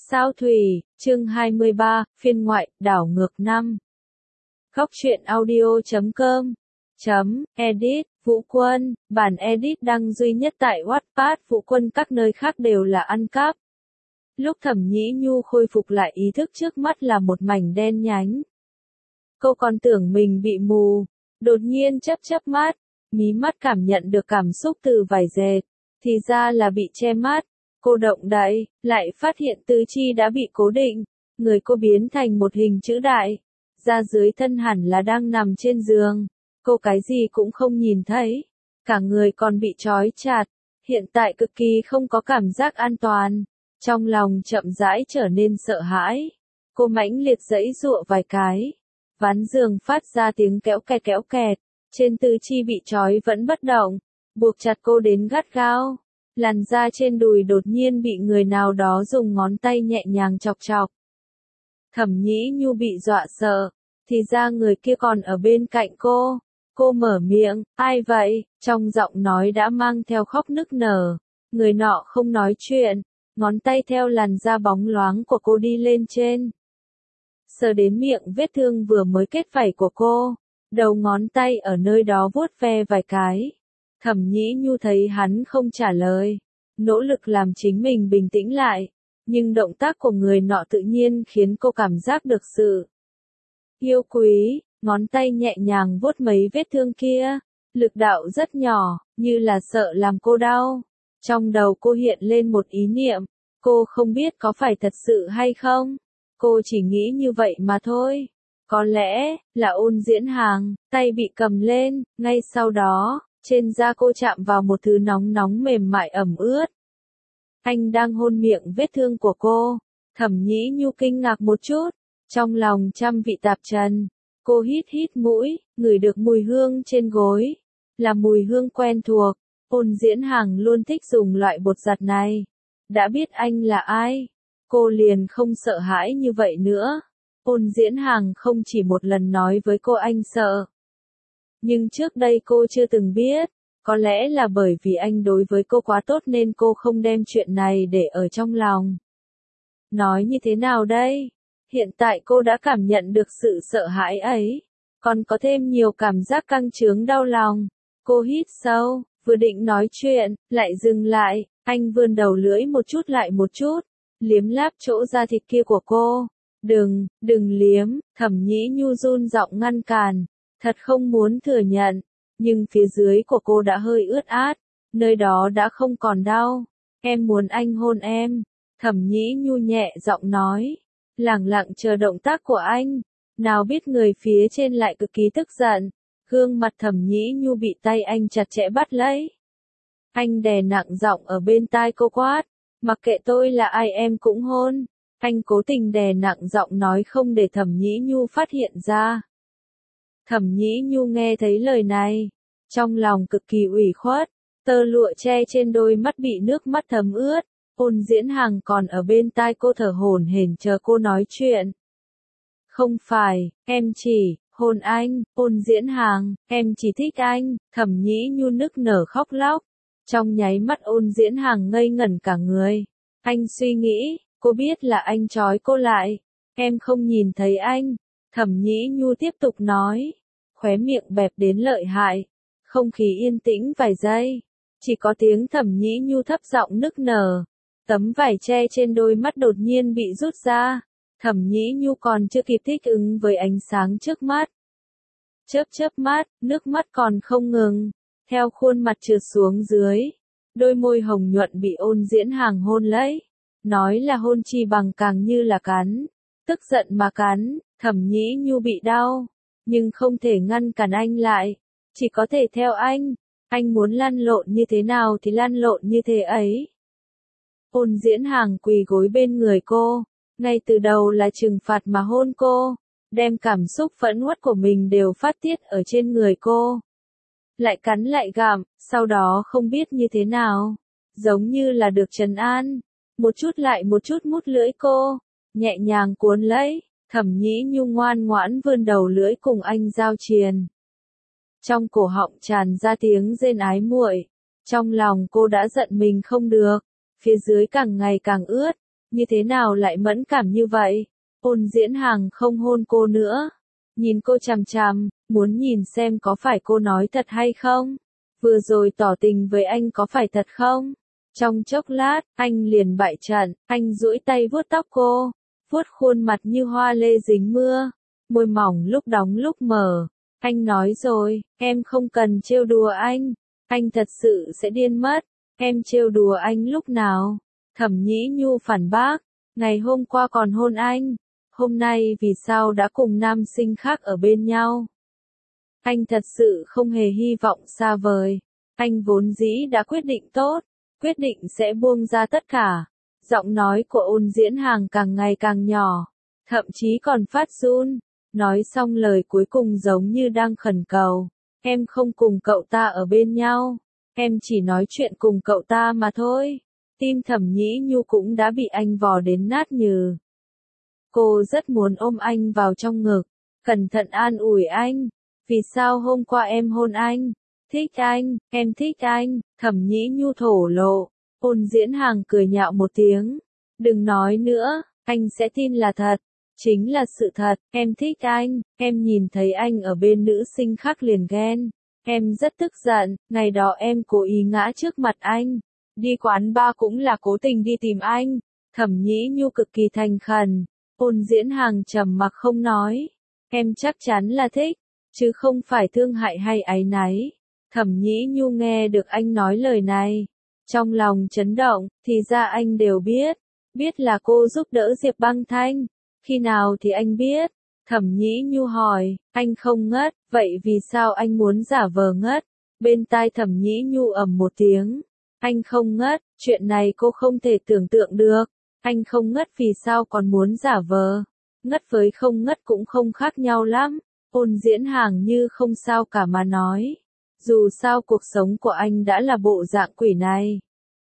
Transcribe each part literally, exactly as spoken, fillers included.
Sao thủy, chương hai mươi ba, phiên ngoại, đảo ngược năm. Góc truyện audio chấm com chấm edit, Vũ Quân, bản edit đăng duy nhất tại Wattpad. Vũ Quân các nơi khác đều là ăn cắp. Lúc Thẩm Nhĩ Nhu khôi phục lại ý thức, trước mắt là một mảnh đen nhánh. Cô còn tưởng mình bị mù, đột nhiên chớp chớp mắt, mí mắt cảm nhận được cảm xúc từ vải dệt, thì ra là bị che mắt. Cô động đậy, lại phát hiện tứ chi đã bị cố định, người cô biến thành một hình chữ đại, da dưới thân hẳn là đang nằm trên giường, cô cái gì cũng không nhìn thấy, cả người còn bị trói chặt, hiện tại cực kỳ không có cảm giác an toàn, trong lòng chậm rãi trở nên sợ hãi, cô mãnh liệt giãy giụa vài cái, ván giường phát ra tiếng kéo kẹt kéo kẹt, trên tứ chi bị trói vẫn bất động, buộc chặt cô đến gắt gao. Làn da trên đùi đột nhiên bị người nào đó dùng ngón tay nhẹ nhàng chọc chọc. Thẩm Nhĩ Nhu bị dọa sợ, thì ra người kia còn ở bên cạnh cô. Cô mở miệng, ai vậy? Trong giọng nói đã mang theo khóc nức nở. Người nọ không nói chuyện, ngón tay theo làn da bóng loáng của cô đi lên trên. Sờ đến miệng vết thương vừa mới kết vảy của cô, đầu ngón tay ở nơi đó vuốt ve vài cái. Thẩm Nhĩ Nhu thấy hắn không trả lời, nỗ lực làm chính mình bình tĩnh lại, nhưng động tác của người nọ tự nhiên khiến cô cảm giác được sự yêu quý, ngón tay nhẹ nhàng vuốt mấy vết thương kia, lực đạo rất nhỏ, như là sợ làm cô đau. Trong đầu cô hiện lên một ý niệm, cô không biết có phải thật sự hay không, cô chỉ nghĩ như vậy mà thôi. Có lẽ là Ôn Diễn Hàng, tay bị cầm lên, ngay sau đó, trên da cô chạm vào một thứ nóng nóng mềm mại ẩm ướt. Anh đang hôn miệng vết thương của cô. Thẩm Nhĩ Nhu kinh ngạc một chút, trong lòng trăm vị tạp trần. Cô hít hít mũi, ngửi được mùi hương trên gối, là mùi hương quen thuộc. Ôn Diễn Hàng luôn thích dùng loại bột giặt này. Đã biết anh là ai, cô liền không sợ hãi như vậy nữa. Ôn Diễn Hàng không chỉ một lần nói với cô anh sợ. Nhưng trước đây cô chưa từng biết, có lẽ là bởi vì anh đối với cô quá tốt nên cô không đem chuyện này để ở trong lòng. Nói như thế nào đây? Hiện tại cô đã cảm nhận được sự sợ hãi ấy, còn có thêm nhiều cảm giác căng chướng đau lòng. Cô hít sâu, vừa định nói chuyện, lại dừng lại, anh vươn đầu lưỡi một chút lại một chút, liếm láp chỗ da thịt kia của cô. Đừng, đừng liếm, Thẩm Nhĩ Nhu run giọng ngăn cản. Thật không muốn thừa nhận, nhưng phía dưới của cô đã hơi ướt át, nơi đó đã không còn đau. Em muốn anh hôn em, Thẩm Nhĩ Nhu nhẹ giọng nói, lẳng lặng chờ động tác của anh, nào biết người phía trên lại cực kỳ tức giận, gương mặt Thẩm Nhĩ Nhu bị tay anh chặt chẽ bắt lấy. Anh đè nặng giọng ở bên tai cô quát, mặc kệ tôi là ai em cũng hôn. Anh cố tình đè nặng giọng nói không để Thẩm Nhĩ Nhu phát hiện ra. Thẩm Nhĩ Nhu nghe thấy lời này, trong lòng cực kỳ ủy khuất, tơ lụa che trên đôi mắt bị nước mắt thấm ướt, Ôn Diễn Hàng còn ở bên tai cô thở hổn hển chờ cô nói chuyện. Không phải, em chỉ, hôn anh, Ôn Diễn Hàng, em chỉ thích anh, Thẩm Nhĩ Nhu nức nở khóc lóc, trong nháy mắt Ôn Diễn Hàng ngây ngẩn cả người, anh suy nghĩ, cô biết là anh trói cô lại, em không nhìn thấy anh. Thẩm Nhĩ Nhu tiếp tục nói, khóe miệng bẹp đến lợi hại, không khí yên tĩnh vài giây, chỉ có tiếng Thẩm Nhĩ Nhu thấp giọng nức nở, tấm vải che trên đôi mắt đột nhiên bị rút ra, Thẩm Nhĩ Nhu còn chưa kịp thích ứng với ánh sáng trước mắt. Chớp chớp mắt, nước mắt còn không ngừng, theo khuôn mặt trượt xuống dưới, đôi môi hồng nhuận bị Ôn Diễn Hàng hôn lấy, nói là hôn chi bằng càng như là cắn. Tức giận mà cắn, Thẩm Nhĩ Nhu bị đau, nhưng không thể ngăn cản anh lại, chỉ có thể theo anh, anh muốn lăn lộn như thế nào thì lăn lộn như thế ấy. Ôn Diễn Hàng quỳ gối bên người cô, ngay từ đầu là trừng phạt mà hôn cô, đem cảm xúc phẫn uất của mình đều phát tiết ở trên người cô. Lại cắn lại gặm, sau đó không biết như thế nào, giống như là được trấn an, một chút lại một chút mút lưỡi cô. Nhẹ nhàng cuốn lấy, Thẩm Nhĩ Nhu ngoan ngoãn vươn đầu lưỡi cùng anh giao triền. Trong cổ họng tràn ra tiếng rên ái muội, trong lòng cô đã giận mình không được, phía dưới càng ngày càng ướt, như thế nào lại mẫn cảm như vậy? Ôn Diễn Hàng không hôn cô nữa. Nhìn cô chằm chằm, muốn nhìn xem có phải cô nói thật hay không? Vừa rồi tỏ tình với anh có phải thật không? Trong chốc lát, anh liền bại trận, anh duỗi tay vuốt tóc cô, vuốt khuôn mặt như hoa lê dính mưa, môi mỏng lúc đóng lúc mở. Anh nói rồi, em không cần trêu đùa anh, anh thật sự sẽ điên mất, em trêu đùa anh lúc nào? Thẩm Nhĩ Nhu phản bác, ngày hôm qua còn hôn anh, hôm nay vì sao đã cùng nam sinh khác ở bên nhau? Anh thật sự không hề hy vọng xa vời, anh vốn dĩ đã quyết định tốt, quyết định sẽ buông ra tất cả. Giọng nói của Ôn Diễn Hàng càng ngày càng nhỏ, thậm chí còn phát run. Nói xong lời cuối cùng giống như đang khẩn cầu. Em không cùng cậu ta ở bên nhau. Em chỉ nói chuyện cùng cậu ta mà thôi. Tim Thẩm Nhĩ Nhu cũng đã bị anh vò đến nát nhừ. Cô rất muốn ôm anh vào trong ngực, cẩn thận an ủi anh. Vì sao hôm qua em hôn anh? Thích anh, em thích anh, Thẩm Nhĩ Nhu thổ lộ. Ôn Diễn Hàng cười nhạo một tiếng. Đừng nói nữa, anh sẽ tin là thật. Chính là sự thật, em thích anh, em nhìn thấy anh ở bên nữ sinh khác liền ghen. Em rất tức giận, ngày đó em cố ý ngã trước mặt anh. Đi quán bar cũng là cố tình đi tìm anh. Thẩm Nhĩ Nhu cực kỳ thành khẩn. Ôn Diễn Hàng trầm mặc không nói. Em chắc chắn là thích, chứ không phải thương hại hay áy náy. Thẩm Nhĩ Nhu nghe được anh nói lời này. Trong lòng chấn động, thì ra anh đều biết. Biết là cô giúp đỡ Diệp Băng Thanh. Khi nào thì anh biết? Thẩm Nhĩ Nhu hỏi, anh không ngất, vậy vì sao anh muốn giả vờ ngất? Bên tai Thẩm Nhĩ Nhu ầm một tiếng. Anh không ngất, chuyện này cô không thể tưởng tượng được. Anh không ngất vì sao còn muốn giả vờ? Ngất với không ngất cũng không khác nhau lắm. Ôn Diễn Hàng như không sao cả mà nói. Dù sao cuộc sống của anh đã là bộ dạng quỷ này.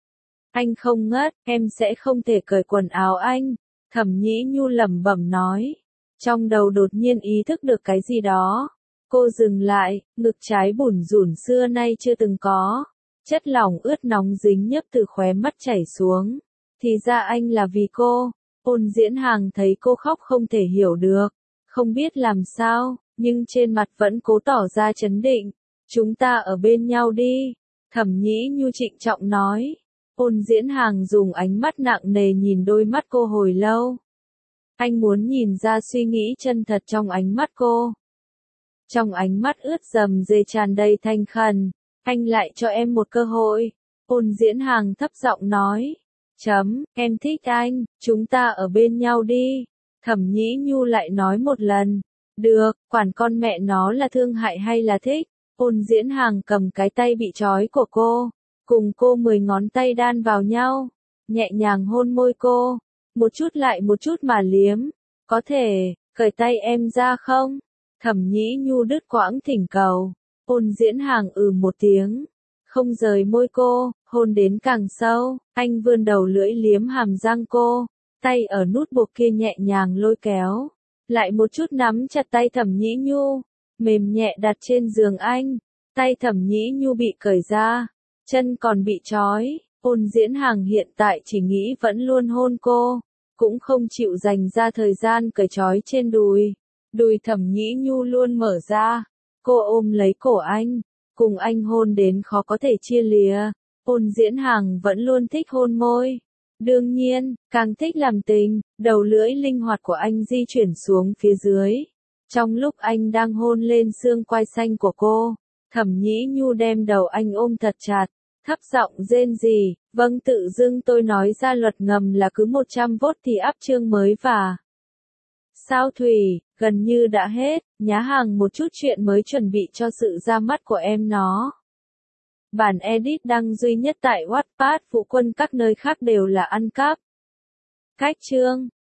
Anh không ngất, em sẽ không thể cởi quần áo anh. Thẩm Nhĩ Nhu lẩm bẩm nói. Trong đầu đột nhiên ý thức được cái gì đó. Cô dừng lại, ngực trái bủn rủn xưa nay chưa từng có. Chất lỏng ướt nóng dính nhấp từ khóe mắt chảy xuống. Thì ra anh là vì cô. Ôn Diễn Hàng thấy cô khóc không thể hiểu được. Không biết làm sao, nhưng trên mặt vẫn cố tỏ ra trấn định. Chúng ta ở bên nhau đi. Thẩm Nhĩ Nhu trịnh trọng nói. Ôn Diễn Hàng dùng ánh mắt nặng nề nhìn đôi mắt cô hồi lâu. Anh muốn nhìn ra suy nghĩ chân thật trong ánh mắt cô. Trong ánh mắt ướt dầm dề tràn đầy thanh khẩn. Anh lại cho em một cơ hội. Ôn Diễn Hàng thấp giọng nói. Chấm, em thích anh, chúng ta ở bên nhau đi. Thẩm Nhĩ Nhu lại nói một lần. Được, quản con mẹ nó là thương hại hay là thích. Ôn Diễn Hàng cầm cái tay bị trói của cô. Cùng cô mười ngón tay đan vào nhau. Nhẹ nhàng hôn môi cô. Một chút lại một chút mà liếm. Có thể, cởi tay em ra không? Thẩm Nhĩ Nhu đứt quãng thỉnh cầu. Ôn Diễn Hàng ừ một tiếng. Không rời môi cô, hôn đến càng sâu. Anh vươn đầu lưỡi liếm hàm răng cô. Tay ở nút buộc kia nhẹ nhàng lôi kéo. Lại một chút nắm chặt tay Thẩm Nhĩ Nhu. Mềm nhẹ đặt trên giường anh. Tay Thẩm Nhĩ Nhu bị cởi ra. Chân còn bị trói. Ôn Diễn Hàng hiện tại chỉ nghĩ vẫn luôn hôn cô. Cũng không chịu dành ra thời gian cởi trói trên đùi. Đùi Thẩm Nhĩ Nhu luôn mở ra. Cô ôm lấy cổ anh. Cùng anh hôn đến khó có thể chia lìa. Ôn Diễn Hàng vẫn luôn thích hôn môi. Đương nhiên, càng thích làm tình. Đầu lưỡi linh hoạt của anh di chuyển xuống phía dưới. Trong lúc anh đang hôn lên xương quai xanh của cô, Thẩm Nhĩ Nhu đem đầu anh ôm thật chặt. Thấp giọng rên rỉ, vâng tự dưng tôi nói ra luật ngầm là cứ một trăm vốt thì áp chương mới và. Sao Thủy, gần như đã hết, nhá hàng một chút chuyện mới chuẩn bị cho sự ra mắt của em nó. Bản edit đăng duy nhất tại Wattpad, phụ quân các nơi khác đều là ăn cắp. Cách chương